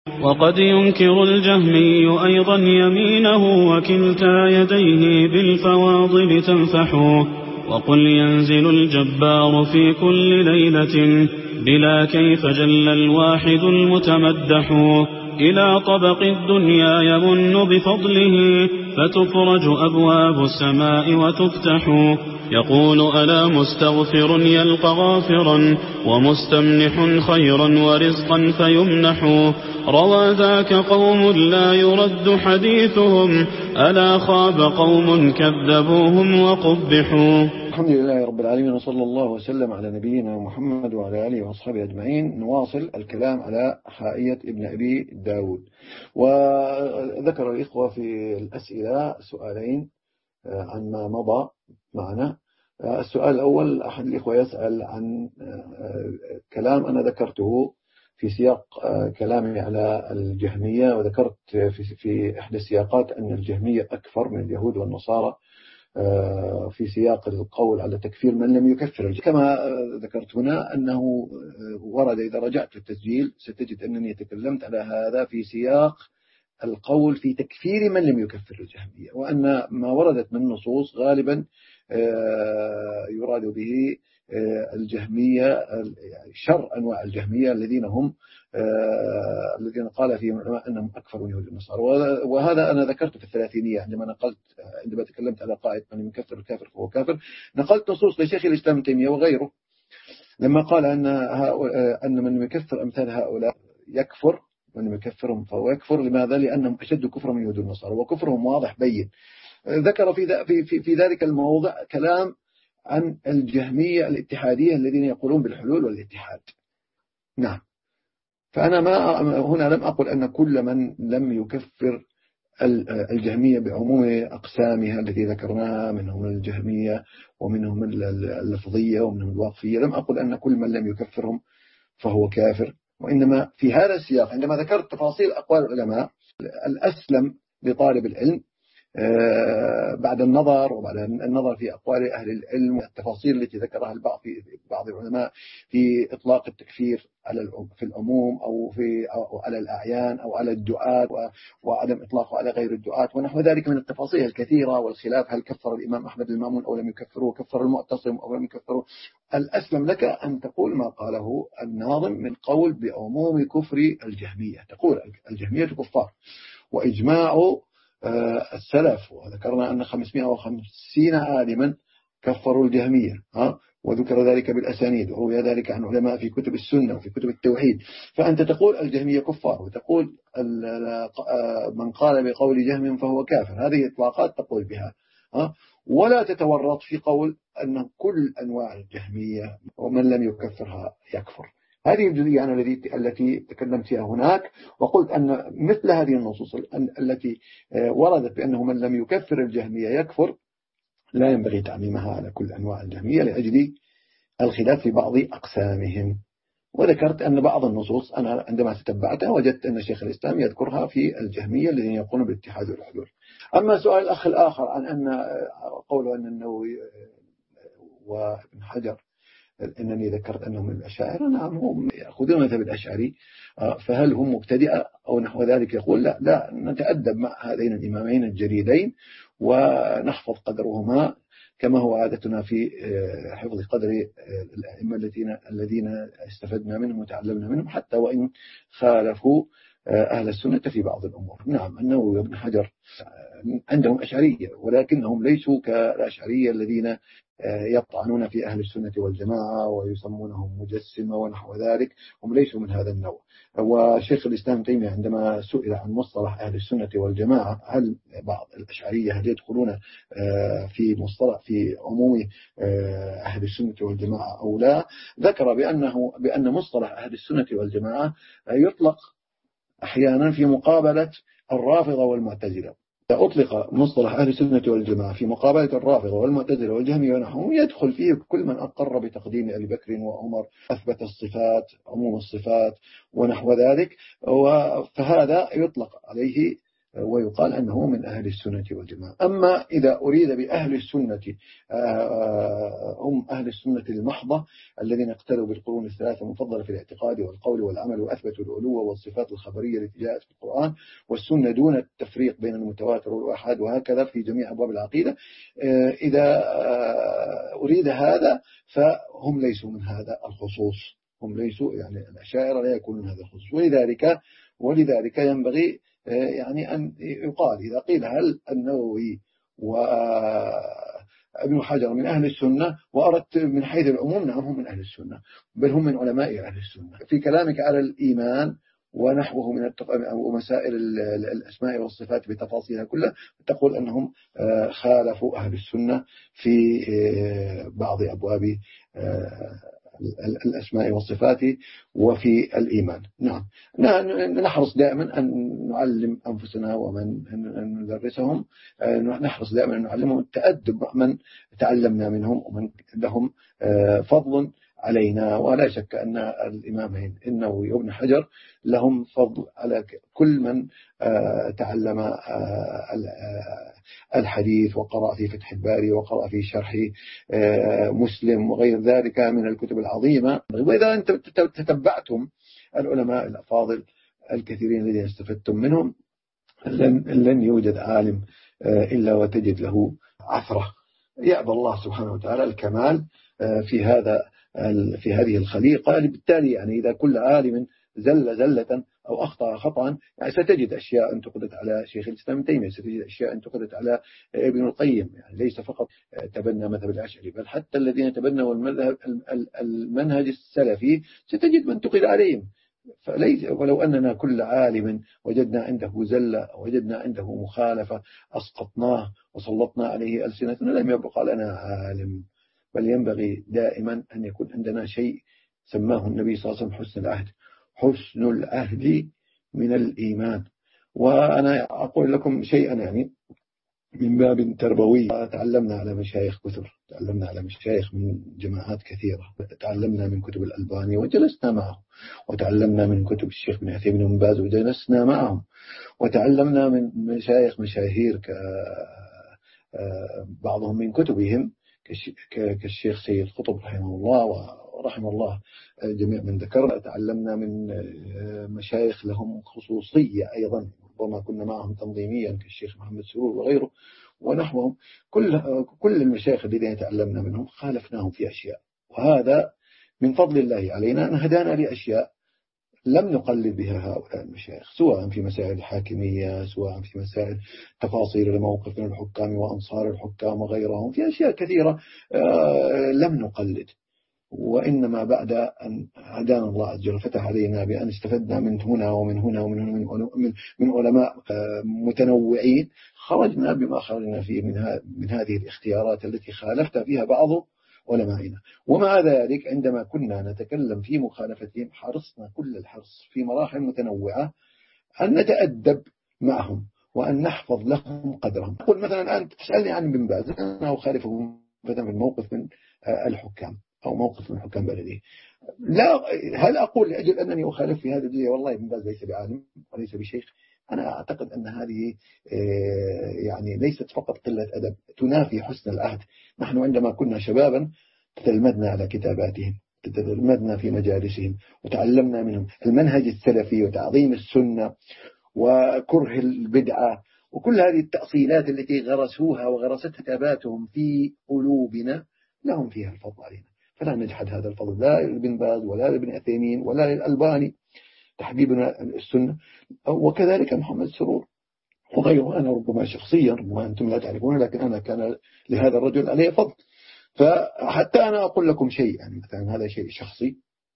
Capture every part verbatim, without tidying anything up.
وقد ينكر الجهمي أيضا يمينه وكلتا يديه بالفواضل تنفحه. وقل ينزل الجبار في كل ليلة بلا كيف جل الواحد المتمدح إلى طبق الدنيا يمن بفضله فتفرج أبواب السماء وتفتح. يقول ألا مستغفر يلقى غافرا ومستمنح خيرا ورزقا فيمنح. روى ذاك قوم لا يرد حديثهم ألا خاب قوم كذبوهم وقبحوا. الحمد لله رب العالمين وصلى الله وسلم على نبينا محمد وعلى آله وأصحابه أجمعين. نواصل الكلام على حائية ابن أبي داود. وذكر الإخوة في الأسئلة سؤالين عن ما مضى معنا. السؤال الأول أحد الإخوة يسأل عن كلام أنا ذكرته في سياق كلامي على الجهمية، وذكرت في إحدى السياقات أن الجهمية أكثر من اليهود والنصارى في سياق القول على تكفير من لم يكفر. كما ذكرت هنا أنه ورد، إذا رجعت في التسجيل ستجد أنني تكلمت على هذا في سياق القول في تكفير من لم يكفر الجهمية، وأن ما وردت من نصوص غالبا يراد به الجهمية شر أنواع الجهمية الذين هم الذين قال فيهم العلماء أنهم أكثر من يهود النصارى. وهذا أنا ذكرت في الثلاثينية عندما نقلت عندما تكلمت على قاعدة من يكفر الكافر فهو كافر. نقلت نصوص لشيخ الإسلام ابن تيمية وغيره لما قال أن أن من يكفر أمثال هؤلاء يكفر، من يكفرهم فهو يكفر. لماذا؟ لأنهم أشد كفر من يهود النصارى وكفرهم واضح بين. ذكر في في في ذلك الموضع كلام عن الجهمية الاتحادية الذين يقولون بالحلول والاتحاد. نعم، فأنا ما هنا لم أقل أن كل من لم يكفر الجهمية بعموم أقسامها التي ذكرناها، منهم الجهمية ومنهم اللفظية ومنهم الواقفية، لم أقل أن كل من لم يكفرهم فهو كافر. وإنما في هذا السياق عندما ذكرت تفاصيل أقوال العلماء الأسلم لطالب العلم بعد النظر وبعد النظر في أقوال أهل العلم والتفاصيل التي ذكرها البعض في بعض العلماء في إطلاق التكفير على في العموم أو في أو على الأعيان أو على الدعاة وعدم إطلاقه على غير الدعاة ونحو ذلك من التفاصيل الكثيرة والخلاف، هل كفر الإمام أحمد المامون أو لم يكفره، كفر المعتصم أو لم يكفره. الأسلم لك أن تقول ما قاله الناظم من قول بعموم كفر الجهمية. تقول الجهمية كفار، وإجماع السلف، وذكرنا أن خمسمائة وخمسين عالما كفروا الجهمية، ها وذكر ذلك بالأسانيد، وروي ذلك عن علماء في كتب السنة وفي كتب التوحيد. فأنت تقول الجهمية كفار، وتقول من قال بقول جهم فهو كافر. هذه إطلاقات تقول بها، ها ولا تتورط في قول أن كل أنواع الجهمية ومن لم يكفرها يكفر. هذه الجزئية أنا التي تكلمت فيها هناك، وقلت أن مثل هذه النصوص التي وردت بأنه من لم يكفر الجهمية يكفر لا ينبغي تعميمها على كل أنواع الجهمية لأجل الخلاف في بعض أقسامهم. وذكرت أن بعض النصوص أنا عندما تتبعتها وجدت أن شيخ الإسلام يذكرها في الجهمية الذين يقولون بالاتحاد والحلول. أما سؤال الأخ الآخر عن أن قوله أن النووي وابن حجر أنني ذكرت أنهم من الأشاعرة، نعم هم يأخذون مذهب الأشعري، فهل هم مبتدئة أو نحو ذلك؟ يقول لا لا، نتأدب مع هذين الإمامين الجليلين ونحفظ قدرهما كما هو عادتنا في حفظ قدر الأئمة الذين الذين استفدنا منهم وتعلمنا منهم، حتى وإن خالفوا أهل السنة في بعض الأمور. نعم النووي وابن حجر عندهم أشعرية، ولكنهم ليسوا كالأشعرية الذين يطعنون في أهل السنة والجماعة ويسمونهم مجسمة ونحو ذلك، هم ليسوا من هذا النوع. وشيخ الإسلام تيمية عندما سئل عن مصطلح أهل السنة والجماعة، هل بعض الأشعرية هل يدخلون في مصطلح في عموم أهل السنة والجماعة أو لا، ذكر بأنه بأن مصطلح أهل السنة والجماعة يطلق أحيانا في مقابلة الرافضة والمعتزلة. أطلق مصطلح أهل السنة والجماعة في مقابلة الرافضة والمعتزلة والجهمية ونحوهم يدخل فيه كل من أقر بتقديم أبي بكر وعمر، أثبت الصفات عموم الصفات ونحو ذلك، فهذا يطلق عليه ويقال أنه من أهل السنة والجماعة. أما إذا أريد بأهل السنة هم أهل السنة المحضة الذين اقتدوا بالقرون الثلاثة المفضلة في الاعتقاد والقول والعمل وأثبتوا العلو والصفات الخبرية التي جاءت في القرآن والسنة دون التفريق بين المتواتر والآحاد وهكذا في جميع أبواب العقيدة، إذا أريد هذا فهم ليسوا من هذا الخصوص، هم ليسوا يعني الأشاعرة لا يكونون هذا الخصوص. ولذلك ولذلك ينبغي يعني أن يقال إذا قيل هل النووي وابن حجر من أهل السنة، وأردت من حيث العموم نعم هم من أهل السنة، بل هم من علماء أهل السنة. في كلامك على الإيمان ونحوه من ومسائل الأسماء والصفات بتفاصيلها كلها تقول أنهم خالفوا أهل السنة في بعض أبواب الأسماء والصفات وفي الإيمان. نعم نحرص دائما أن نعلم أنفسنا ومن ندرسهم، نحرص دائما أن نعلمهم التأدب من تعلمنا منهم ومن لهم فضل علينا. ولا شك أن الإمامين النووي وابن حجر لهم فضل على كل من تعلم الحديث وقرأ في فتح الباري وقرأ في شرح مسلم وغير ذلك من الكتب العظيمة. وإذا أنت تتبعتم العلماء الأفاضل الكثيرين الذين استفدتم منهم لن, لن يوجد عالم إلا وتجد له عثرة. يأبى الله سبحانه وتعالى الكمال في هذا في هذه الخليقة. بالتالي يعني إذا كل عالم زل زلة أو أخطأ خطأ يعني ستجد أشياء انتقدت على شيخ الإسلام ابن تيمية، ستجد أشياء انتقدت على ابن القيم، يعني ليس فقط تبنى مذهب الأشعري بل حتى الذين تبنوا المذهب المنهج السلفي ستجد من انتقد عليهم. فليس ولو أننا كل عالم وجدنا عنده زلة وجدنا عنده مخالفة أسقطناه وسلطنا عليه ألسنتنا لم يبقى لنا عالم. بل ينبغي دائما أن يكون عندنا شيء سماه النبي صلى الله عليه وسلم حسن العهد. حسن العهد من الإيمان. وأنا أقول لكم شيئا يعني من باب تربوي. تعلمنا على مشايخ كثر، تعلمنا على مشايخ من جماعات كثيرة، تعلمنا من كتب الألباني وجلسنا معهم، وتعلمنا من كتب الشيخ بن عثيمين ومن باز وجلسنا معهم، وتعلمنا من مشايخ مشاهير بعضهم من كتبهم كالشيخ سيد قطب رحمه الله ورحمه الله جميع من ذكر. تعلمنا من مشايخ لهم خصوصية أيضا ربما كنا معهم تنظيميا كالشيخ محمد سرور وغيره ونحوهم. كل كل المشايخ الذين تعلمنا منهم خالفناهم في أشياء، وهذا من فضل الله علينا أن هدانا لأشياء لم نقلد بها هؤلاء المشايخ، سواء في مسائل الحاكمية، سواء في مسائل تفاصيل الموقف من الحكام وأنصار الحكام وغيرهم، في أشياء كثيرة لم نقلد. وإنما بعد أن هدانا الله عز وجل فتح علينا بأن استفدنا من هنا ومن هنا ومن هنا من, من علماء متنوعين خرجنا بما خرجنا فيه من, من هذه الاختيارات التي خالفت فيها بعض علمائنا. ومع ذلك عندما كنا نتكلم في مخالفتهم حرصنا كل الحرص في مراحل متنوعة أن نتأدب معهم وأن نحفظ لهم قدرهم. أقول مثلا أنت تسألني عن ابن باز، أنا أخالفهم مثلا من موقف من الحكام أو موقف من حكام بلدي، لا هل أقول لأجل أنني أخالف في هذا الجزء والله ابن باز ليس بعالم وليس بشيخ؟ أنا أعتقد أن هذه يعني ليست فقط قلة أدب، تنافي حسن العهد. نحن عندما كنا شبابا تتلمذنا على كتاباتهم، تتلمذنا في مجالسهم، وتعلمنا منهم المنهج السلفي وتعظيم السنة وكره البدعة وكل هذه التأصيلات التي غرسوها وغرست كتاباتهم في قلوبنا لهم فيها الفضل علينا، فلا نجحد هذا الفضل لا لابن باز ولا لابن عثيمين ولا للألباني تحبيبنا السنة، وكذلك محمد سرور وغيره. أنا ربما شخصيا ربما أنتم لا تعرفون لكن أنا كان لهذا الرجل عليه فضل. فحتى أنا أقول لكم شيء يعني مثلا هذا شيء شخصي.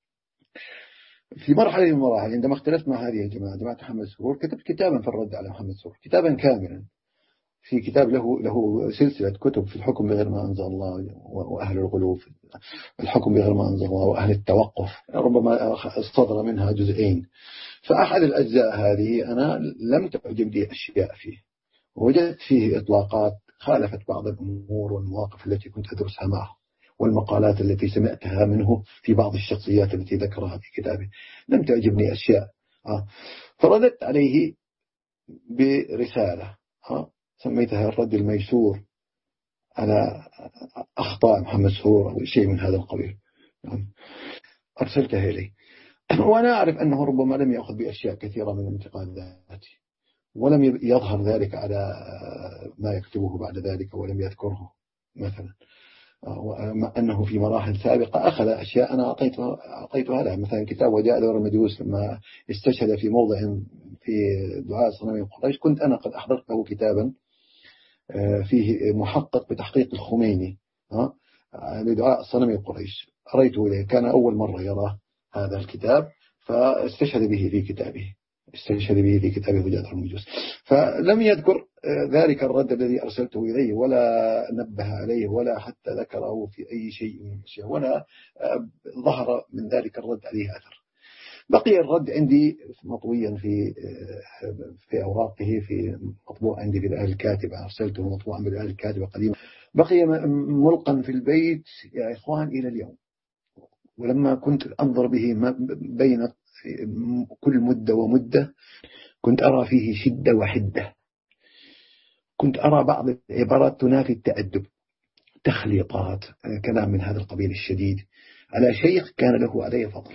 في مرحلة من المراحل عندما اختلفت مع هذه الجماعة جماعة محمد سرور كتبت كتابا في الرد على محمد سرور، كتابا كاملا في كتاب له له سلسلة كتب في الحكم بغير ما أنزل الله وأهل الغلو في الحكم بغير ما أنزل الله وأهل التوقف، ربما صدر منها جزئين. فأحد الأجزاء هذه أنا لم تعجبني أشياء فيه، وجدت فيه إطلاقات خالفت بعض الأمور والمواقف التي كنت أدرسها معه والمقالات التي سمعتها منه في بعض الشخصيات التي ذكرها في كتابه، لم تعجبني أشياء. فرددت عليه برسالة سميتها الرد الميسور على أخطاء محمد سهور أو شيء من هذا القبيل، أرسلتها إليه. وأنا أعرف أنه ربما لم يأخذ بأشياء كثيرة من انتقاداتي، ولم يظهر ذلك على ما يكتبه بعد ذلك، ولم يذكره مثلا، أنه في مراحل سابقة أخذ أشياء أنا أعطيتها أعطيتها له، مثلا كتاب وجاء دور المجوس لما استشهد في موضع في دعاء صنم قريش، كنت أنا قد أحضرت له كتابا فيه محقق بتحقيق الخميني لدعاء صنم قريش، أريته إليه، كان أول مرة يراه هذا الكتاب فاستشهد به في كتابه استشهد به في كتابه وجاء دور المجوس. فلم يذكر ذلك الرد الذي أرسلته إليه، ولا نبه عليه، ولا حتى ذكره في أي شيء من الأشياء، ولا ظهر من ذلك الرد عليه أثر. بقي الرد عندي مطويا في في أوراقه، في مطبوع عندي بالآل الكاتبة، أرسلته مطبوعا بالآل الكاتبة قديما، بقي ملقا في البيت يا إخوان إلى اليوم. ولما كنت أنظر به بين كل مدة ومدة كنت أرى فيه شدة وحدة، كنت أرى بعض العبارات تنافي التأدب، تخليطات، كلام من هذا القبيل الشديد على شيخ كان له علي فضل.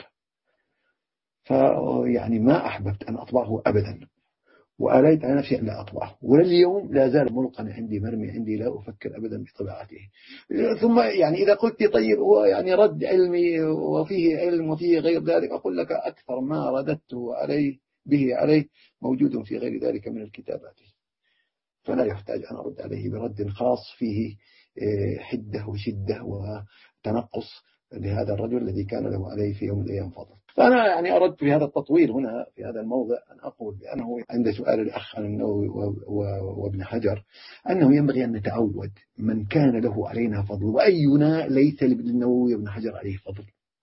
فيعني ما أحببت أن أطبعه أبدا، وآليت على نفسي أن لا أطبعه، ولليوم لا زال ملقا عندي مرمي عندي، لا أفكر أبدا بطباعته. ثم يعني إذا قلت طيب هو يعني رد علمي وفيه علم وفيه غير ذلك، أقول لك أكثر ما رددته عليه به عليه موجود في غير ذلك من الكتابات، فلا يحتاج أن أرد عليه برد خاص فيه حدة وشدة وتنقص لهذا الرجل الذي كان له عليه في يوم من الأيام فضل. فأنا يعني أردت في هذا التطويل هنا في هذا الموضع أن أقول بأنه عند سؤال الأخ عن النووي وابن حجر أنه ينبغي أن نتعود من كان له علينا فضل، وأينا ليس للنووي وابن حجر عليه فضل.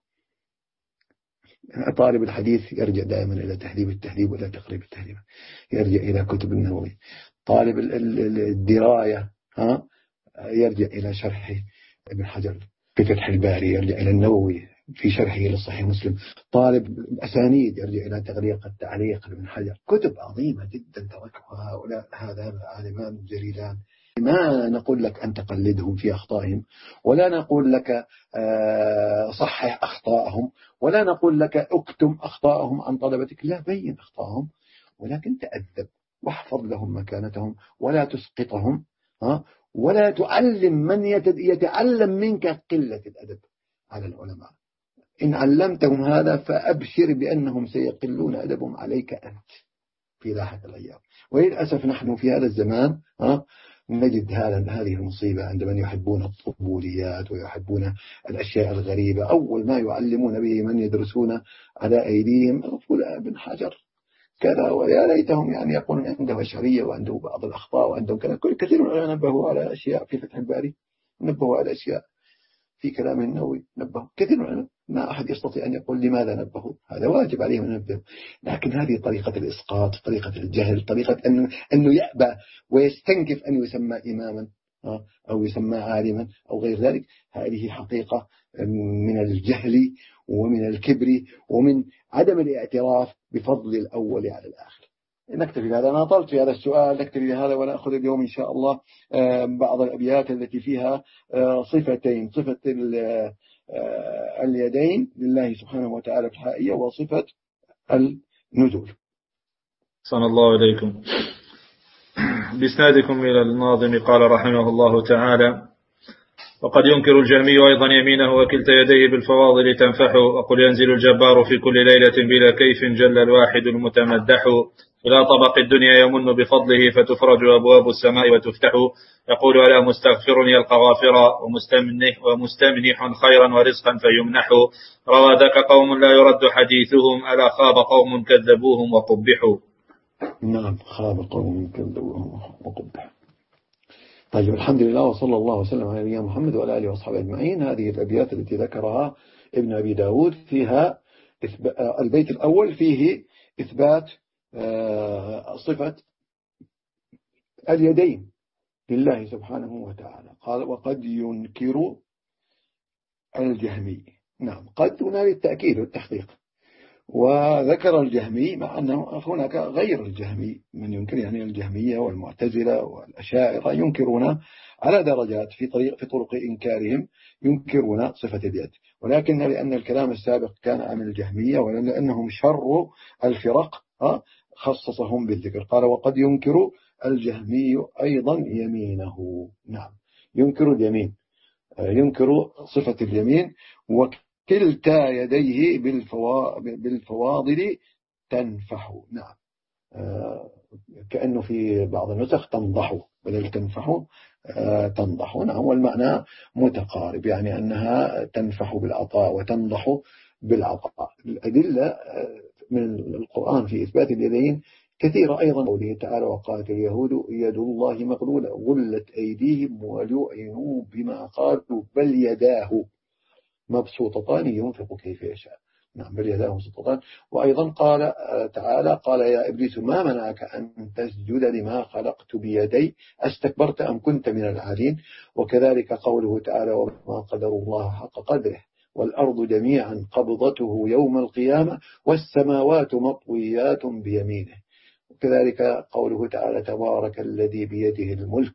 طالب الحديث يرجع دائما إلى تهذيب التهذيب ولا تقريب التهذيب، يرجع إلى كتب النووي. طالب الدراية ها يرجع إلى شرح ابن حجر في فتح الباري، يرجع إلى النووي في شرحه للصحيح مسلم. طالب الأسانيد يرجع إلى تغليق التعليق لابن حجر. كتب عظيمة جدا تركها هؤلاء هذان العالمان الجليلان. ما نقول لك أن تقلدهم في أخطائهم، ولا نقول لك صحح أخطائهم، ولا نقول لك اكتم أخطائهم عن طلبتك، لا، بين أخطائهم ولكن تأدب واحفظ لهم مكانتهم، ولا تسقطهم ولا تعلم من يتعلم منك قلة الأدب على العلماء. إن علمتهم هذا فأبشر بأنهم سيقلون أدبهم عليك أنت في لاحق الأيام. وللأسف نحن في هذا الزمان نجد هذه المصيبة عند من يحبون الطفوليات ويحبون الأشياء الغريبة. أول ما يعلمون به من يدرسون على أيديهم يقول ابن حجر كذا، ويا ليتهم يعني يقولون عنده أشعرية وعنده بعض الأخطاء وعندهم كذا. كثير من العلماء نبهوا على أشياء في فتح الباري، نبهوا على أشياء في كلام النووي، نبهوا كثير من العلماء، ما أحد يستطيع أن يقول لماذا نبهوا، هذا واجب عليهم أن ينبهوا. لكن هذه طريقة الإسقاط، طريقة الجهل، طريقة أنه, أنه يأبى ويستنكف أن يسمى إماما أو يسمى عالما أو غير ذلك. هذه حقيقة من الجهل ومن الكبر ومن عدم الاعتراف بفضل الأول على الآخر. نكتفي بهذا. أنا طلت في هذا السؤال، نكتفي بهذا ونأخذ اليوم إن شاء الله بعض الأبيات التي فيها صفتين، صفة اليدين لله سبحانه وتعالى في الحائية، وصفة النزول. صلى الله عليكم. بإسنادكم إلى الناظم قال رحمه الله تعالى: وقد ينكر الجهمي أيضا يمينه وكلتا يديه بالفواضل تنفح، وقل ينزل الجبار في كل ليلة بلا كيف جل الواحد المتمدح، إلى طبق الدنيا يمن بفضله فتفرج أبواب السماء وتفتح، يقول على مستغفر يلقى غافرا ومستمنح, ومستمنح خيرا ورزقا فيمنح، روى ذاك قوم لا يرد حديثهم ألا خاب قوم كذبوهم وقبحوا. نعم، خاب قوم كذبوهم وقبحوا. طيب، الحمد لله وصلى الله وسلم على نبينا محمد وعلى آله وأصحابه أجمعين. هذه الأبيات التي ذكرها ابن أبي داود فيها البيت الأول فيه إثبات صفة اليدين لله سبحانه وتعالى. قال: وقد ينكر الجهمي. نعم، قد هنا للتأكيد والتحقيق. وذكر الجهمي، مع أنه هناك غير الجهمي من ينكر، يعني الجهمية والمعتزلة والأشاعرة ينكرون على درجات في طريق في طرق إنكارهم، ينكرون صفة اليد، ولكن لأن الكلام السابق كان عن الجهمية ولأنهم شر الفرق خصصهم بالذكر. قال وقد ينكر الجهمي أيضا يمينه. نعم، ينكر اليمين، ينكر صفة اليمين. وكلتا يديه بالفواضل تنفح. نعم، كأنه في بعض النسخ تنضح بدل تنفح تنضح. نعم، والمعنى متقارب، يعني أنها تنفح بالعطاء وتنضح بالعطاء. الأدلة من القرآن في إثبات اليدين كثيرة أيضا، قوله تعالى وقالت اليهود يد الله مغلولة غلت أيديهم ولعنوا بما قالوا بل يداه مبسوطتان ينفق كيف يشاء. نعم، بل يداه مبسوطتان. وأيضا قال تعالى قال يا إبليس ما منعك أن تسجد لما خلقت بيدي أستكبرت أم كنت من العالين. وكذلك قوله تعالى وما قدر الله حق قدره والأرض جميعا قبضته يوم القيامة والسماوات مطويات بيمينه. وكذلك قوله تعالى تبارك الذي بيده الملك.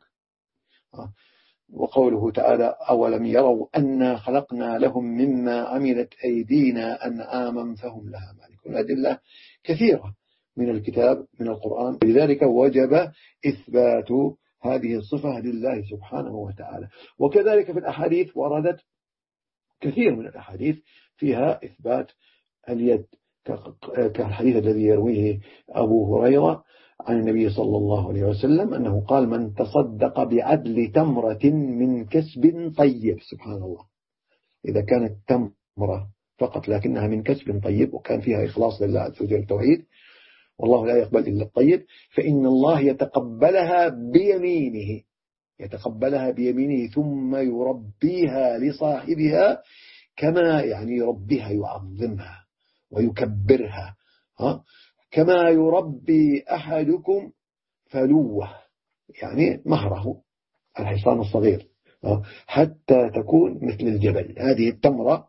وقوله تعالى أولم يروا أنا خلقنا لهم مما عملت أيدينا أنعاما فهم لها مالكون. أدلة كثيرة من الكتاب من القرآن، لذلك وجب إثبات هذه الصفة لله سبحانه وتعالى. وكذلك في الأحاديث وردت كثير من الأحاديث فيها إثبات اليد، كالحديث الذي يرويه أبو هريرة عن النبي صلى الله عليه وسلم أنه قال من تصدق بعدل تمرة من كسب طيب. سبحان الله، إذا كانت تمرة فقط لكنها من كسب طيب وكان فيها إخلاص لله عز وجل التوحيد، والله لا يقبل إلا الطيب، فإن الله يتقبلها بيمينه يتقبلها بيمينه ثم يربيها لصاحبها كما يعني يربيها يعظمها ويكبرها، ها كما يربي أحدكم فلوه، يعني مهره الحصان الصغير، حتى تكون مثل الجبل. هذه التمرة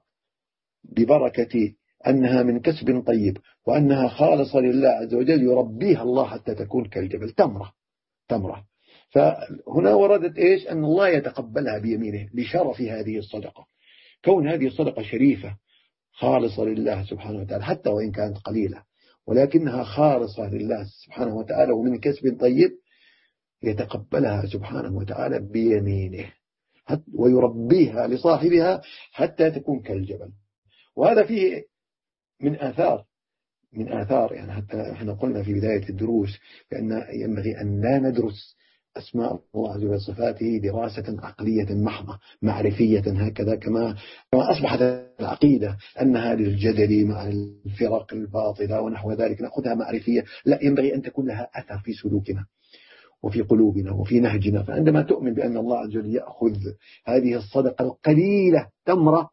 ببركة أنها من كسب طيب وأنها خالصة لله عز وجل يربيها الله حتى تكون كالجبل. تمرة تمرة فهنا وردت إيش؟ أن الله يتقبلها بيمينه لشرف هذه الصدقة، كون هذه الصدقة شريفة خالصة لله سبحانه وتعالى حتى وإن كانت قليلة، ولكنها خالصة لله سبحانه وتعالى ومن كسب طيب يتقبلها سبحانه وتعالى بيمينه ويربيها لصاحبها حتى تكون كالجبل. وهذا فيه من آثار من آثار يعني حتى احنا قلنا في بداية الدروس بأن ينبغي أن لا ندرس أسماء الله عز وجل وصفاته دراسة عقلية محضة معرفية هكذا، كما كما أصبحت العقيدة أنها للجدل مع الفرق الباطلة ونحو ذلك نأخذها معرفية. لا، ينبغي أن تكون لها أثر في سلوكنا وفي قلوبنا وفي نهجنا. فعندما تؤمن بأن الله عز وجل يأخذ هذه الصدقة القليلة تمرة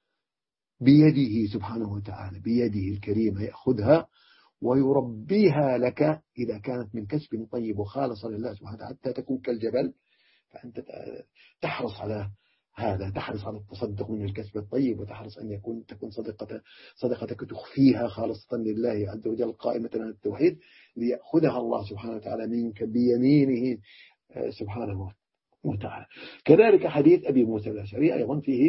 بيده سبحانه وتعالى بيده الكريمة يأخذها ويربيها لك إذا كانت من كسب طيب وخالصة لله سبحانه وتعالى حتى تكون كالجبل، فأنت تحرص على هذا، تحرص على التصدق من الكسب الطيب، وتحرص أن يكون تكون صدقة صدقتك تخفيها خالصة لله عز وجل قائمة على التوحيد ليأخذها الله سبحانه وتعالى منك بيمينه سبحانه وتعالى. كذلك حديث أبي موسى الأشعري أيضا فيه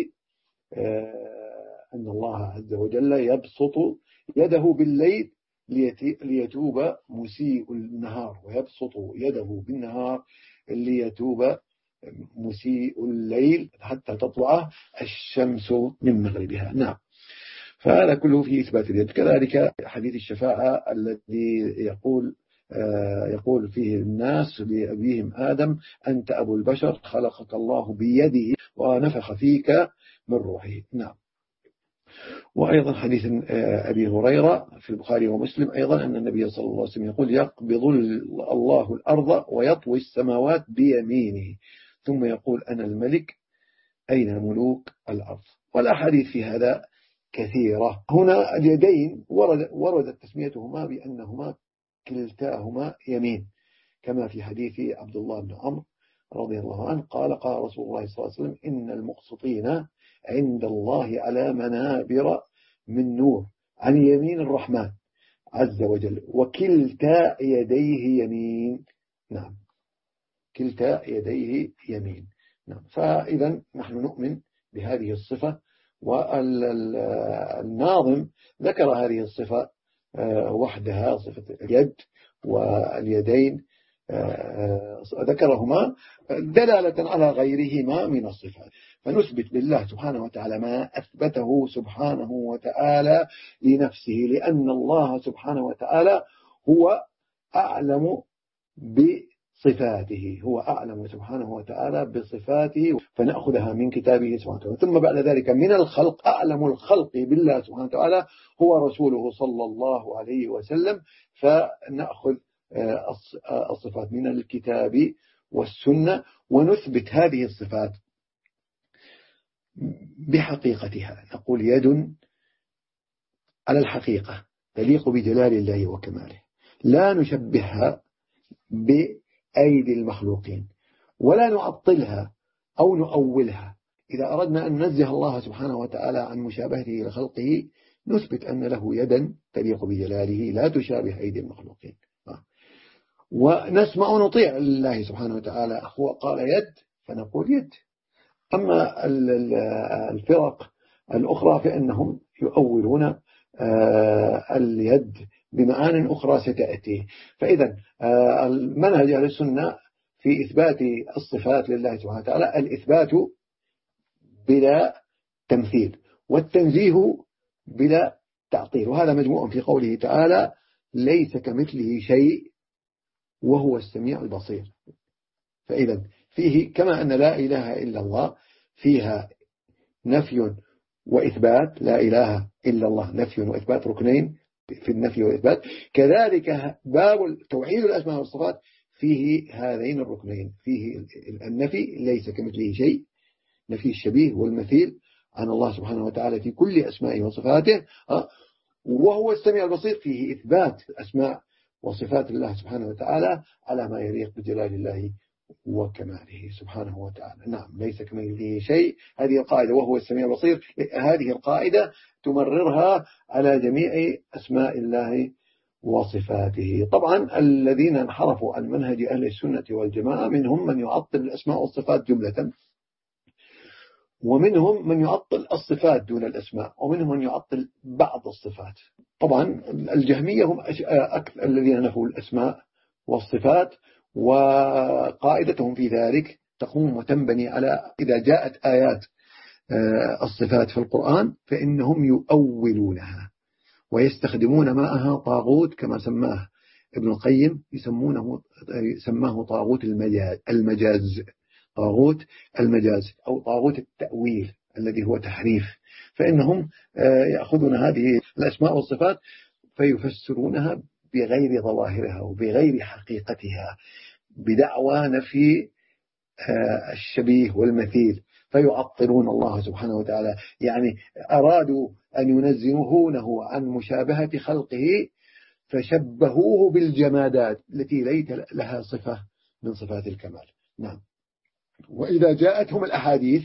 أن الله عز وجل يبسط يده بالليل ليتوب مسيء النهار، ويبسط يده بالنهار ليتوب مسيء الليل حتى تطلع الشمس من مغربها. نعم، فهذا كله في إثبات اليد. كذلك حديث الشفاعة الذي يقول يقول فيه الناس لأبيهم آدم أنت أبو البشر خلقك الله بيده ونفخ فيك من روحه. نعم. وأيضا حديث أبي هريرة في البخاري ومسلم أيضا أن النبي صلى الله عليه وسلم يقول يقبض الله الأرض ويطوي السماوات بيمينه ثم يقول أنا الملك أين ملوك الأرض. والأحاديث في هذا كثيرة. هنا اليدين ورد وردت تسميتهما بأنهما كلتاهما يمين، كما في حديث عبد الله بن عمرو رضي الله عنه قال قال رسول الله صلى الله عليه وسلم إن المقسطين عند الله على منابر من نور عن يمين الرحمن عز وجل، وكلتا يديه يمين. نعم، كلتا يديه يمين. نعم. فإذا نحن نؤمن بهذه الصفة، والناظم ذكر هذه الصفة وحدها، صفة اليد واليدين ذكرهما دلالة على غيرهما من الصفات. فنثبت لله سبحانه وتعالى ما أثبته سبحانه وتعالى لنفسه، لأن الله سبحانه وتعالى هو أعلم بصفاته، هو أعلم سبحانه وتعالى بصفاته، فنأخذها من كتابه سبحانه وتعالى. ثم بعد ذلك من الخلق، أعلم الخلق بالله سبحانه وتعالى هو رسوله صلى الله عليه وسلم، فنأخذ الصفات من الكتاب والسنة ونثبت هذه الصفات بحقيقتها. نقول يد على الحقيقة تليق بجلال الله وكماله، لا نشبهها بأيدي المخلوقين ولا نعطلها أو نؤولها. إذا أردنا أن ننزه الله سبحانه وتعالى عن مشابهته لخلقه نثبت أن له يدا تليق بجلاله لا تشابه أيدي المخلوقين، ونسمع ونطيع لله سبحانه وتعالى. هو قال يد فنقول يد. أما الفرق الأخرى فإنهم يؤولون اليد بمعان أخرى ستأتي. فإذا المنهج أهل السنة في إثبات الصفات لله سبحانه وتعالى الإثبات بلا تمثيل، والتنزيه بلا تعطيل، وهذا مجموع في قوله تعالى ليس كمثله شيء وهو السميع البصير. فإذا فيه كما أن لا إله إلا الله فيها نفي وإثبات، لا إله إلا الله نفي وإثبات، ركنين في النفي والإثبات، كذلك باب توحيد الأسماء والصفات فيه هذين الركنين، فيه النفي ليس كمثله شيء، نفي الشبيه والمثيل عن الله سبحانه وتعالى في كل أسمائه وصفاته، وهو السميع البصير فيه إثبات أسماء وصفات الله سبحانه وتعالى على ما يليق بجلال الله وكماله سبحانه وتعالى. نعم، ليس كمثله شيء، هذه القاعدة وهو السميع البصير، هذه القاعدة تمررها على جميع أسماء الله وصفاته. طبعا الذين انحرفوا عن منهج أهل السنة والجماعة منهم من يعطل الأسماء والصفات جملة، ومنهم من يعطل الصفات دون الأسماء، ومنهم من يعطل بعض الصفات. طبعا الجهمية هم أكثر الذين نفوا الأسماء والصفات، وقاعدتهم في ذلك تقوم وتنبني على إذا جاءت آيات الصفات في القرآن فإنهم يؤولونها ويستخدمون معها طاغوت كما سماه ابن القيم، يسمونه سماه طاغوت المجاز, المجاز طاغوت المجاز أو طاغوت التأويل الذي هو تحريف. فإنهم يأخذون هذه الأسماء والصفات فيفسرونها بغير ظواهرها وبغير حقيقتها بدعوى نفي الشبيه والمثيل، فيعطلون الله سبحانه وتعالى. يعني أرادوا أن ينزهونه عن مشابهة خلقه فشبهوه بالجمادات التي ليس لها صفة من صفات الكمال. نعم. وإذا جاءتهم الأحاديث،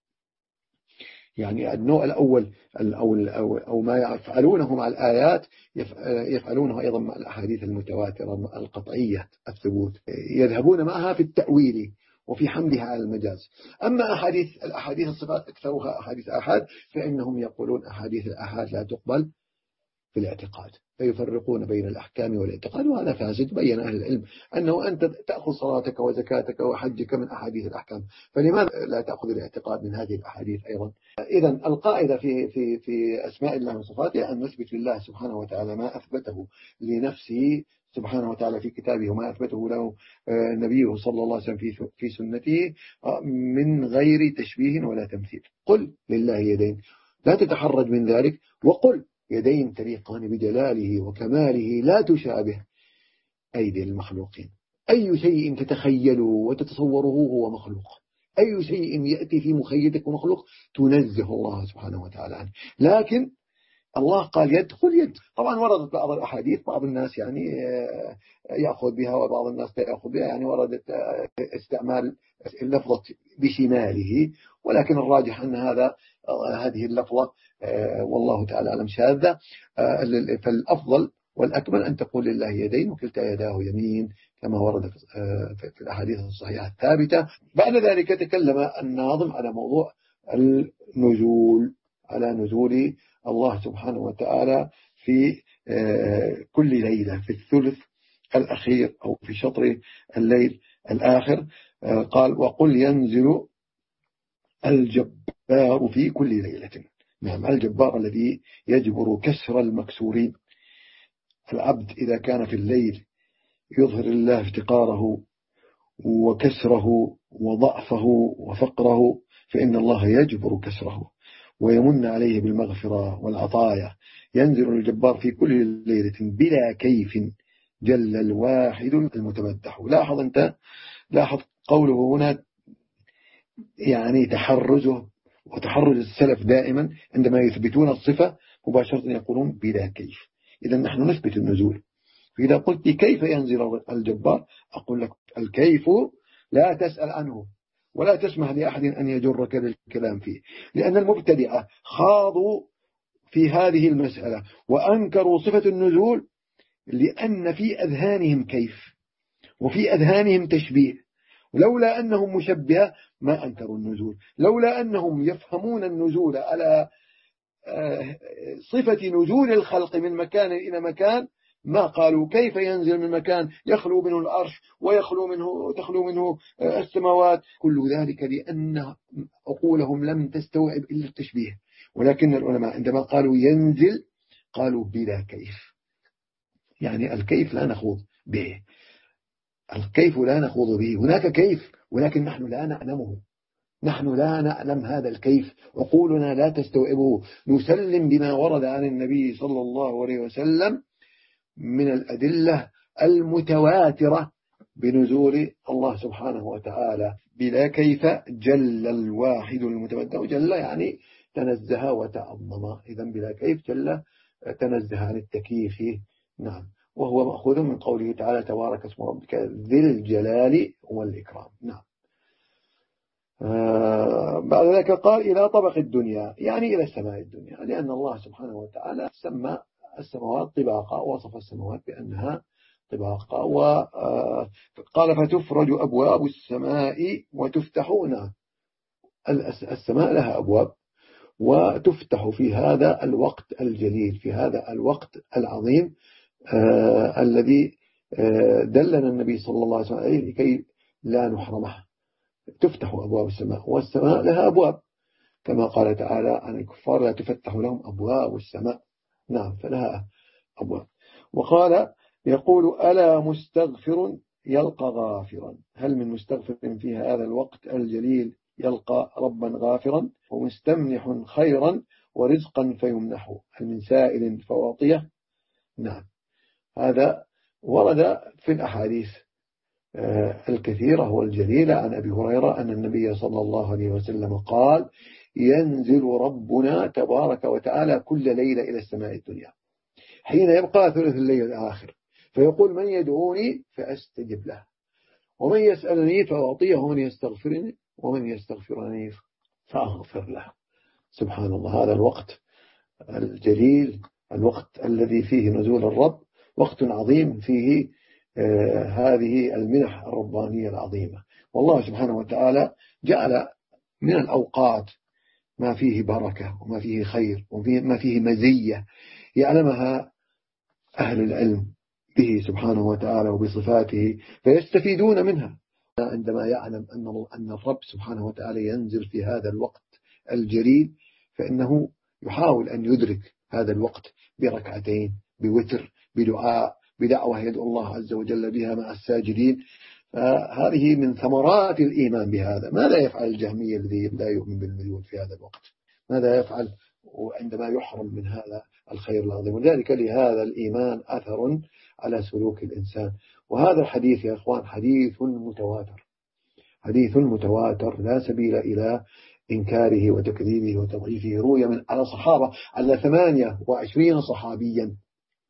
يعني النوع الأول أو, أو, أو ما يفعلونه مع الآيات يفعلونه أيضا مع الأحاديث المتواترة القطعية الثبوت، يذهبون معها في التأويل وفي حملها على المجاز. أما أحاديث الأحاديث الصفات أكثرها أحاديث آحاد، فإنهم يقولون أحاديث الآحاد لا تقبل في الاعتقاد، فيفرقون بين الأحكام والاعتقاد، وهذا فاسد. بين أهل العلم أنه أنت تأخذ صلاتك وزكاتك وحجك من أحاديث الأحكام، فلماذا لا تأخذ الاعتقاد من هذه الأحاديث أيضا؟ إذا القاعدة في في في أسماء الله وصفاته أن نثبت لله سبحانه وتعالى ما أثبته لنفسه سبحانه وتعالى في كتابه وما أثبته له نبيه صلى الله عليه وسلم في في سنته من غير تشبيه ولا تمثيل. قل لله يدين، لا تتحرج من ذلك، وقل يدين تليقان بجلاله وكماله لا تشابه أيدي المخلوقين. أي شيء تتخيله وتتصوره هو مخلوق، أي شيء يأتي في مخيلتك مخلوق تنزه الله سبحانه وتعالى عنه. لكن الله قال يد، قل يد. طبعا وردت بعض الأحاديث بعض الناس يعني يأخذ بها وبعض الناس لا يأخذ بها، يعني وردت استعمال اللفظة بشماله، ولكن الراجح أن هذا هذه اللفظة والله تعالى أعلم شاذة. فالأفضل والأكمل أن تقول لله يدين وكلتا يداه يمين كما ورد في الأحاديث الصحيحة الثابتة. بعد ذلك تكلم الناظم على موضوع النزول، على نزول الله سبحانه وتعالى في كل ليلة في الثلث الأخير أو في شطر الليل الآخر. قال وقل ينزل الجبار في كل ليلة. نعم، الجبار الذي يجبر كسر المكسورين. العبد إذا كان في الليل يظهر الله افتقاره وكسره وضعفه وفقره، فإن الله يجبر كسره ويمن عليه بالمغفرة والعطايا. ينزل الجبار في كل ليلة بلا كيف جل الواحد المتمدح. لاحظ أنت، لاحظ قوله هنا يعني تحرزه وتحرز السلف دائما عندما يثبتون الصفة مباشرة يقولون بلا كيف. إذا نحن نثبت النزول. فإذا قلت كيف ينزل الجبار أقول لك الكيف لا تسأل عنه ولا تسمح لأحد أن يجرك للكلام فيه، لأن المبتدعة خاضوا في هذه المسألة وأنكروا صفة النزول لأن في أذهانهم كيف وفي أذهانهم تشبيه. ولولا أنهم مشبهة ما أنكروا النزول، لولا أنهم يفهمون النزول على صفة نزول الخلق من مكان إلى مكان ما قالوا كيف ينزل من مكان يخلو منه العرش ويخلو منه تخلو منه السماوات. كل ذلك لأن عقولهم لم تستوعب إلا التشبيه. ولكن العلماء عندما قالوا ينزل قالوا بلا كيف، يعني الكيف لا نخوض به، الكيف لا نخوض به. هناك كيف ولكن نحن لا نعلمه، نحن لا نعلم هذا الكيف، عقولنا لا تستوعبه. نسلم بما ورد عن النبي صلى الله عليه وسلم من الأدلة المتواترة بنزول الله سبحانه وتعالى بلا كيف جل الواحد المتمدح. جل يعني تنزه وتعظم، إذا بلا كيف جل تنزه عن التكييف. نعم، وهو مأخوذ من قوله تعالى تبارك اسم ربك ذي الجلال والإكرام. نعم. آه بعد ذلك قال إلى طبق الدنيا، يعني إلى السماء الدنيا، لأن الله سبحانه وتعالى سمى السماوات طباقا، وصف السماوات بأنها طباقا. وقال فتفرج أبواب السماء وتفتح. نعم، السماء لها أبواب وتفتح في هذا الوقت الجليل، في هذا الوقت العظيم آه الذي آه دلنا النبي صلى الله عليه وسلم عليه لكي لا نحرمه. تفتح أبواب السماء، والسماء لها أبواب كما قال تعالى عن الكفار لا تفتح لهم أبواب السماء. نعم، فلها أبواب. وقال يقول ألا مستغفر يلقى غافرا. هل من مستغفر في هذا الوقت الجليل يلقى ربا غافرا ومستمنح خيرا ورزقا فيمنحه؟ هل من سائل فواطية؟ نعم، هذا ورد في الأحاديث الكثيرة والجليلة عن أبي هريرة أن النبي صلى الله عليه وسلم قال ينزل ربنا تبارك وتعالى كل ليلة إلى السماء الدنيا حين يبقى ثلث الليل الآخر فيقول من يدعوني فأستجب له ومن يسألني فأعطيه ومن يستغفرني ومن يستغفرني فأغفر له. سبحان الله، هذا الوقت الجليل، الوقت الذي فيه نزول الرب، وقت عظيم فيه آه هذه المنح الربانية العظيمة. والله سبحانه وتعالى جعل من الأوقات ما فيه بركة وما فيه خير وما فيه مزية يعلمها أهل العلم به سبحانه وتعالى وبصفاته فيستفيدون منها. عندما يعلم أن الرب سبحانه وتعالى ينزل في هذا الوقت الجليل فإنه يحاول أن يدرك هذا الوقت بركعتين، بوتر، بدعاء، بدعوة يدعو الله عز وجل بها مع الساجدين. فهذه من ثمرات الإيمان بهذا. ماذا يفعل الجهمي الذي لا يؤمن بالنزول في هذا الوقت؟ ماذا يفعل عندما يحرم من هذا الخير العظيم؟ وذلك لهذا الإيمان أثر على سلوك الإنسان. وهذا الحديث يا إخوان حديث متواتر، حديث متواتر لا سبيل إلى إنكاره وتكذيبه وتضعيفه. روي من على صحابة على ثمانية وعشرين صحابيا،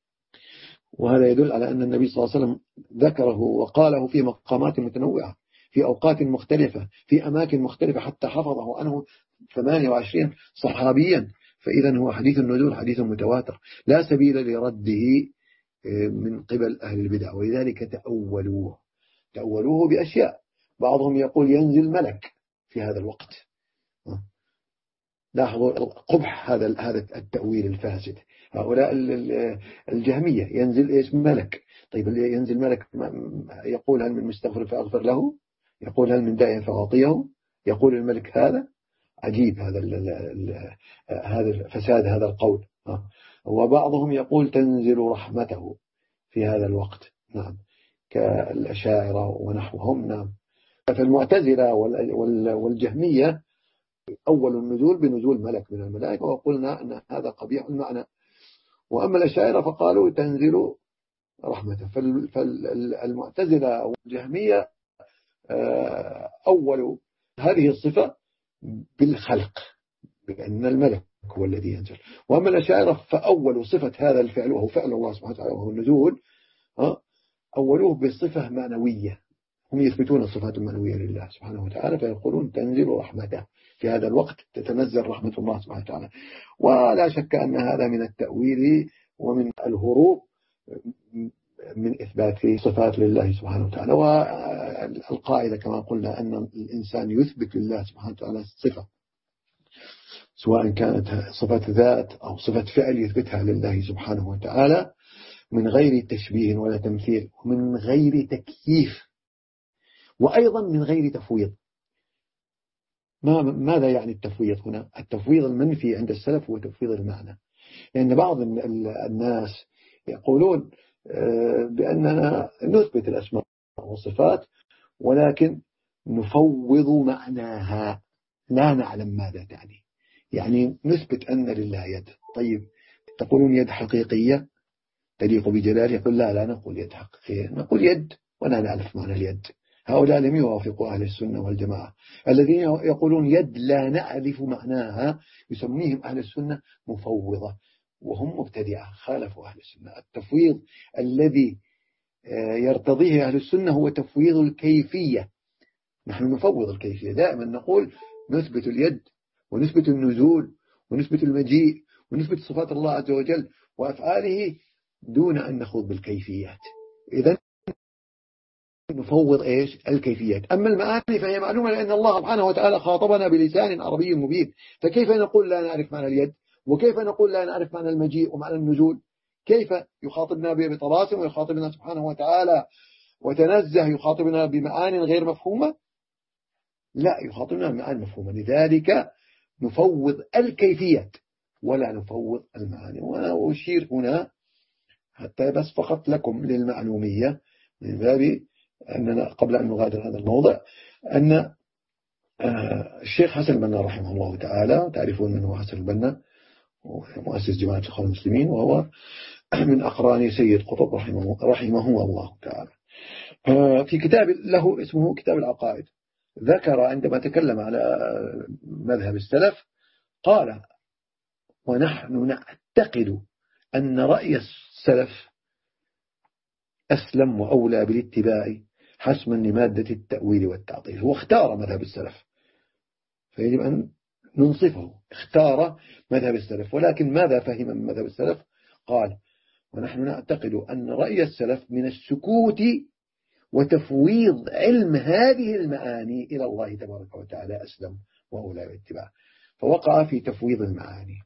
وهذا يدل على أن النبي صلى الله عليه وسلم ذكره وقاله في مقامات متنوعة، في أوقات مختلفة في أماكن مختلفة، حتى حفظه عنه ثمانية وعشرين صحابيا. فإذا هو حديث النزول حديث متواتر لا سبيل لرده من قبل أهل البدع، ولذلك تأولوه تأولوه بأشياء. بعضهم يقول ينزل ملك في هذا الوقت. لاحظوا قبح هذا هذا التأويل الفاسد. هؤلاء الجهمية ينزل إيش ملك. طيب اللي ينزل ملك يقول هل من مستغفر فأغفر له، يقول هل من داع فأعطيه، يقول الملك هذا. عجيب هذا هذا فساد هذا القول. وبعضهم يقول تنزل رحمته في هذا الوقت، نعم، كالأشاعرة ونحوهم. نعم. فالمعتزلة والجهمية أول النزول بنزول ملك من الملائكة، وقلنا أن هذا قبيح المعنى. وأما الأشاعرة فقالوا تنزل رحمته. فالمعتزلة والجهمية أول هذه الصفة بالخلق، بأن الملك هو الذي ينزل. وأما الأشاعرة فأول صفة هذا الفعل وهو فعل الله سبحانه وتعالى وهو النزول، أولوه بصفة معنوية. هم يثبتون الصفات المعنوية لله سبحانه وتعالى، فيقولون تنزل رحمته في هذا الوقت، تتنزل رحمة الله سبحانه وتعالى. ولا شك أن هذا من التأويل ومن الهروب من إثبات صفات لله سبحانه وتعالى. والقاعدة كما قلنا أن الإنسان يثبت لله سبحانه وتعالى الصفة، سواء كانت صفة ذات أو صفة فعل يثبتها لله سبحانه وتعالى من غير تشبيه ولا تمثيل، ومن غير تكييف، وأيضا من غير تفويض. ما ماذا يعني التفويض هنا؟ التفويض المنفي عند السلف هو تفويض المعنى. لأن يعني بعض الناس يقولون بأننا نثبت الأسماء والصفات ولكن نفوض معناها، لا نعلم ماذا تعني. يعني نثبت أن لله يد. طيب تقولون يد حقيقية تليق بجلاله؟ يقول لا لا نقول يد حقيقية، نقول يد ولا نعرف معنى اليد. هؤلاء لم يوافقوا أهل السنة والجماعة. الذين يقولون يد لا نعرف معناها يسميهم أهل السنة مفوضة، وهم مبتدعة خالفوا أهل السنة. التفويض الذي يرتضيه أهل السنة هو تفويض الكيفية. نحن نفوض الكيفية، دائما نقول نثبت اليد ونثبت النزول ونثبت المجيء ونثبت صفات الله عز وجل وأفعاله دون أن نخوض بالكيفيات. إذن نفوض إيش؟ الكيفيات. أما المعاني فهي معلومة، لأن الله سبحانه وتعالى خاطبنا بلسان عربي مبين. فكيف نقول لا نعرف معنى اليد؟ وكيف نقول لا نعرف معنى المجيء ومعنى النزول؟ كيف يخاطبنا بطلاسم ويخاطبنا سبحانه وتعالى وتنزه يخاطبنا بمعاني غير مفهومة؟ لا، يخاطبنا بمعاني مفهومة. لذلك نفوض الكيفيات ولا نفوض المعاني. وأنا أشير هنا حتى بس فقط لكم للمعلومية من باب أننا قبل أن نغادر هذا الموضع أن الشيخ حسن البنا رحمه الله تعالى، تعرفون من هو حسن البنا، مؤسس جماعة الإخوان المسلمين، وهو من أقران سيد قطب رحمه, رحمه الله تعالى. في كتاب له اسمه كتاب العقائد ذكر عندما تكلم على مذهب السلف قال: ونحن نعتقد أن رأي السلف أسلم وأولى بالاتباع حسما لمادة التأويل والتعطيل. هو اختار مذهب السلف فيجب أن ننصفه، اختار مذهب السلف. ولكن ماذا فهم من مذهب السلف؟ قال: ونحن نعتقد أن رأي السلف من السكوت وتفويض علم هذه المعاني إلى الله تبارك وتعالى أسلم وأولى بالاتباع. فوقع في تفويض المعاني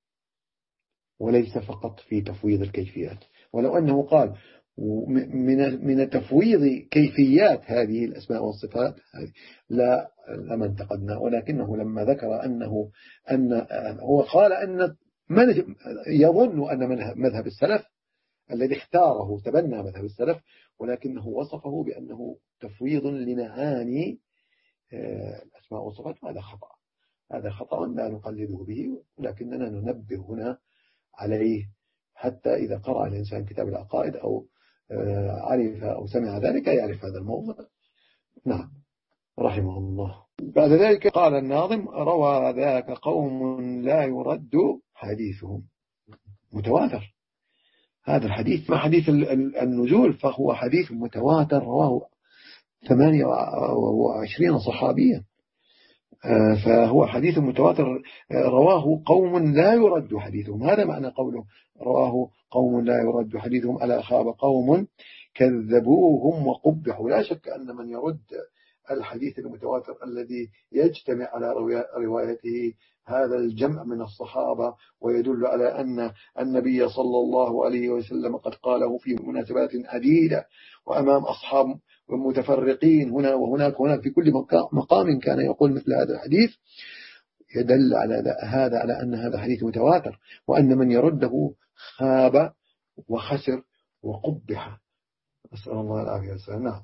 وليس فقط في تفويض الكيفيات. ولو أنه قال من من تفويض كيفيات هذه الأسماء والصفات لا لما انتقدنا، ولكنه لما ذكر أنه أن هو قال أن من يظن أن مذهب السلف الذي اختاره تبنى مذهب السلف، ولكنه وصفه بأنه تفويض لمعاني الأسماء والصفات. هذا خطأ، هذا خطأ لا نقلده به، ولكننا ننبه هنا عليه حتى إذا قرأ الإنسان كتاب العقائد أو عرف أو سمع ذلك يعرف هذا الموضوع. نعم، رحمه الله. بعد ذلك قال الناظم: روى ذاك قوم لا يرد حديثهم. متواتر هذا الحديث، ما حديث النزول فهو حديث متواتر رواه ثمانية وعشرين صحابيا، فهو حديث متواتر رواه قوم لا يرد حديثهم. هذا معنى قوله رواه قوم لا يرد حديثهم، ألا خاب قوم كذبوهم وقبحوا. لا شك أن من يرد الحديث المتواتر الذي يجتمع على روايته هذا الجمع من الصحابة، ويدل على أن النبي صلى الله عليه وسلم قد قاله في مناسبات عديدة وأمام أصحاب متفرقين هنا وهناك هناك في كل مقام كان يقول مثل هذا الحديث، يدل على هذا على أن هذا حديث متواتر، وأن من يرده خاب وخسر وقبح، أسأل الله العافية والسلام. نعم.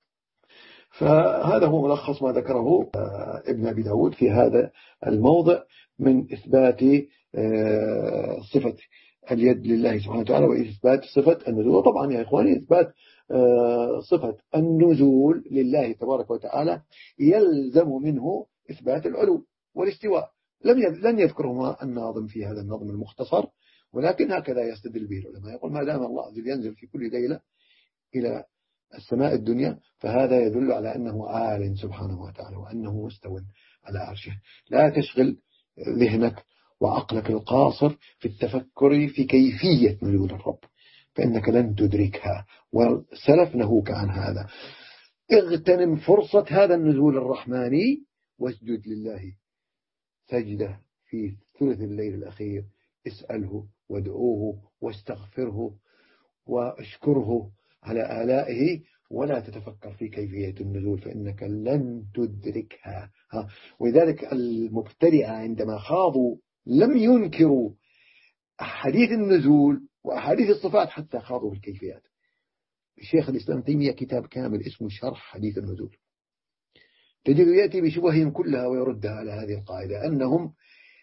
فهذا هو ملخص ما ذكره ابن أبي داود في هذا الموضع من إثبات صفة اليد لله سبحانه وتعالى وإثبات صفة النزول. وطبعا يا إخواني إثبات صفة النزول لله تبارك وتعالى يلزم منه إثبات العلو والاستواء. لن يذكرهما الناظم في هذا النظم المختصر، ولكن هكذا يستدل به العلماء، يقول ما دام الله ينزل في كل ليلة إلى السماء الدنيا فهذا يدل على أنه عال سبحانه وتعالى وأنه مستوى على عرشه. لا تشغل ذهنك وعقلك القاصر في التفكر في كيفية نزول الرب، فإنك لن تدركها، والسلف نهوك عن هذا. اغتنم فرصة هذا النزول الرحماني واسجد لله سجدة في ثلث الليل الأخير، اسأله وادعوه واستغفره واشكره على آلائه، ولا تتفكر في كيفية النزول فإنك لن تدركها. ولذلك المبتدعة عندما خاضوا لم ينكروا أحاديث النزول وأحاديث الصفات حتى خاضوا بالكيفيات. الشيخ الإسلام تيمية كتاب كامل اسمه شرح حديث النزول، تجد يأتي بشبههم كلها ويردها على هذه القاعدة، أنهم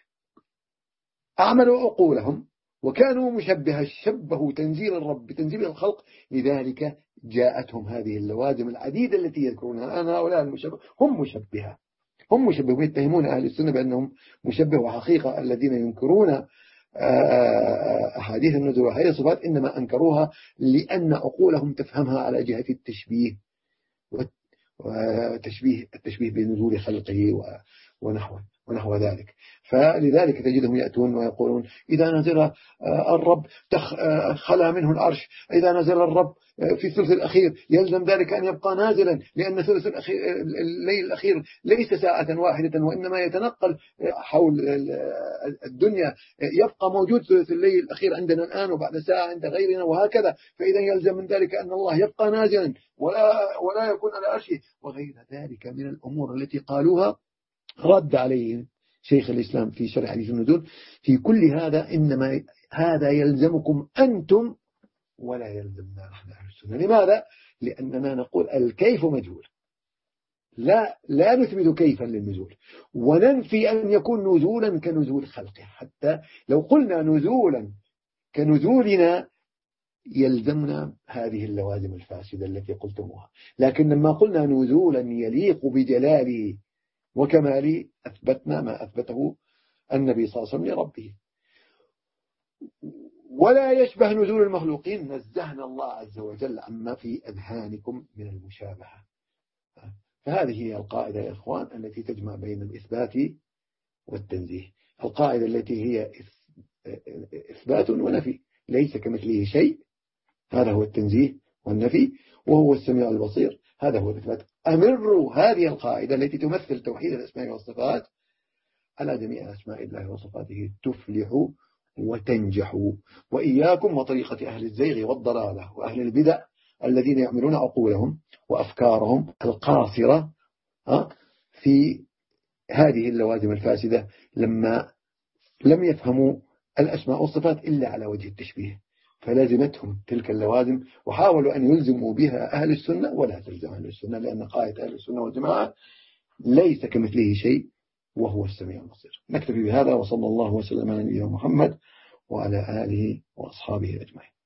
أعملوا عقولهم وكانوا مشبهة، شبهوا تنزيل الرب بتنزيل الخلق، لذلك جاءتهم هذه اللوازم العديدة التي يذكرونها. أنا هؤلاء المشبه هم مشبهة، هم مشبهون، يتهمون أهل السنة بأنهم مشبه، وحقيقة الذين ينكرون أحاديث النزول وحديث الصفات إنما أنكروها لأن عقولهم تفهمها على جهة التشبيه وتشبيه التشبيه بنزول خلقه ونحوه ونحو ذلك. فلذلك تجدهم يأتون ويقولون إذا نزل الرب خلى منه العرش، إذا نزل الرب في الثلث الأخير يلزم ذلك أن يبقى نازلا، لأن ثلث الليل الأخير ليس ساعة واحدة وإنما يتنقل حول الدنيا، يبقى موجود ثلث الليل الأخير عندنا الآن وبعد ساعة عند غيرنا وهكذا، فإذا يلزم من ذلك أن الله يبقى نازلا ولا ولا يكون على عرشه وغير ذلك من الأمور التي قالوها. رد عليهم شيخ الإسلام في شرح حديث النزول في كل هذا إنما هذا يلزمكم أنتم ولا يلزمنا نحن أهل السنة. لماذا؟ لأننا نقول الكيف مجهول، لا لا نثبت كيفا للنزول، وننفي أن يكون نزولا كنزول خلقه. حتى لو قلنا نزولا كنزولنا يلزمنا هذه اللوازم الفاسدة التي قلتموها، لكن لما قلنا نزولا يليق بجلاله وكماله أثبتنا ما أثبته النبي صلى الله عليه وسلم لربه. ولا يشبه نزول المخلوقين، نزهنا الله عز وجل عما في أذهانكم من المشابهة. فهذه هي القاعدة يا إخوان التي تجمع بين الإثبات والتنزيه، القاعدة التي هي إثبات ونفي، ليس كمثله شيء، هذا هو التنزيه والنفي، وهو السميع البصير، هذا هو الإثبات. أمروا هذه القاعدة التي تمثل توحيد الأسماء والصفات على جميع أسماء الله وصفاته تفلحوا وتنجحوا. وإياكم وطريقة أهل الزيغ والضلالة وأهل البدع الذين يعملون عقولهم وأفكارهم القاصرة في هذه اللوازم الفاسدة لما لم يفهموا الأسماء والصفات إلا على وجه التشبيه، فلازمتهم تلك اللوازم وحاولوا أن يلزموا بها أهل السنة ولا تلزم أهل السنة، لأن قاعدة أهل السنة والجماعة ليس كمثله شيء وهو السميع البصير. نكتفي بهذا، وصلى الله وسلم على نبينا محمد وعلى آله وأصحابه أجمعين.